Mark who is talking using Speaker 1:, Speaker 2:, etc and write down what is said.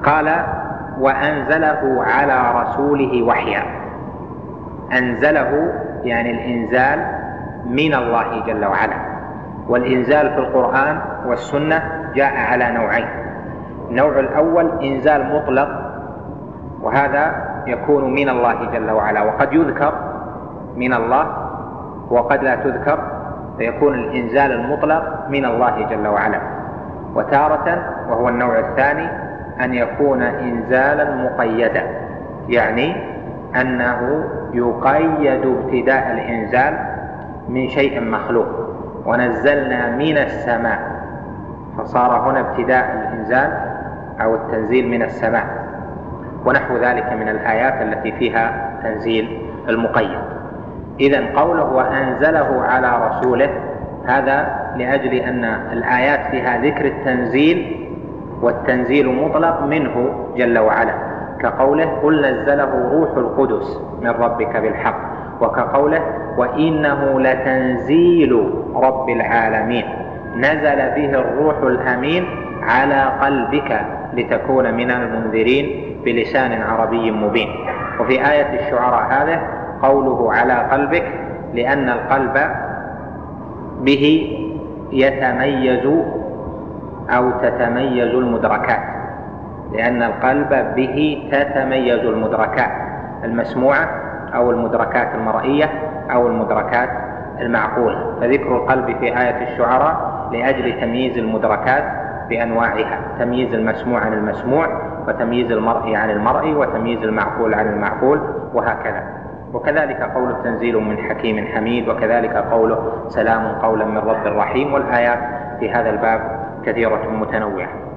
Speaker 1: قال وأنزله على رسوله وحيا. أنزله يعني الإنزال من الله جل وعلا، والإنزال في القرآن والسنة جاء على نوعين. النوع الأول إنزال مطلق، وهذا يكون من الله جل وعلا، وقد يذكر من الله وقد لا تذكر، فيكون الإنزال المطلق من الله جل وعلا. وتارة، وهو النوع الثاني، أن يكون إنزالا مقيدا، يعني أنه يقيد ابتداء الإنزال من شيء مخلوق، ونزلنا من السماء، فصار هنا ابتداء الإنزال أو التنزيل من السماء، ونحو ذلك من الآيات التي فيها تنزيل المقيد. إذن قوله وأنزله على رسوله، هذا لأجل أن الآيات فيها ذكر التنزيل، والتنزيل مطلق منه جل وعلا، كقوله قل نزله روح القدس من ربك بالحق، وكقوله وإنه لتنزيل رب العالمين نزل به الروح الأمين على قلبك لتكون من المنذرين بلسان عربي مبين. وفي آية الشعراء هذه قوله على قلبك، لأن القلب به يتميز أو تتميز المدركات، لأن القلب به تتميز المدركات المسموعة أو المدركات المرئية أو المدركات المعقولة، فذكر القلب في آية الشعراء لأجل تمييز المدركات بأنواعها، تمييز المسموع عن المسموع، وتمييز المرئي عن المرئي، وتمييز المعقول عن المعقول، وهكذا. وكذلك قوله تنزيل من حكيم حميد، وكذلك قوله سلام قولا من رب رحيم. والآيات في هذا الباب كثيرة متنوعة.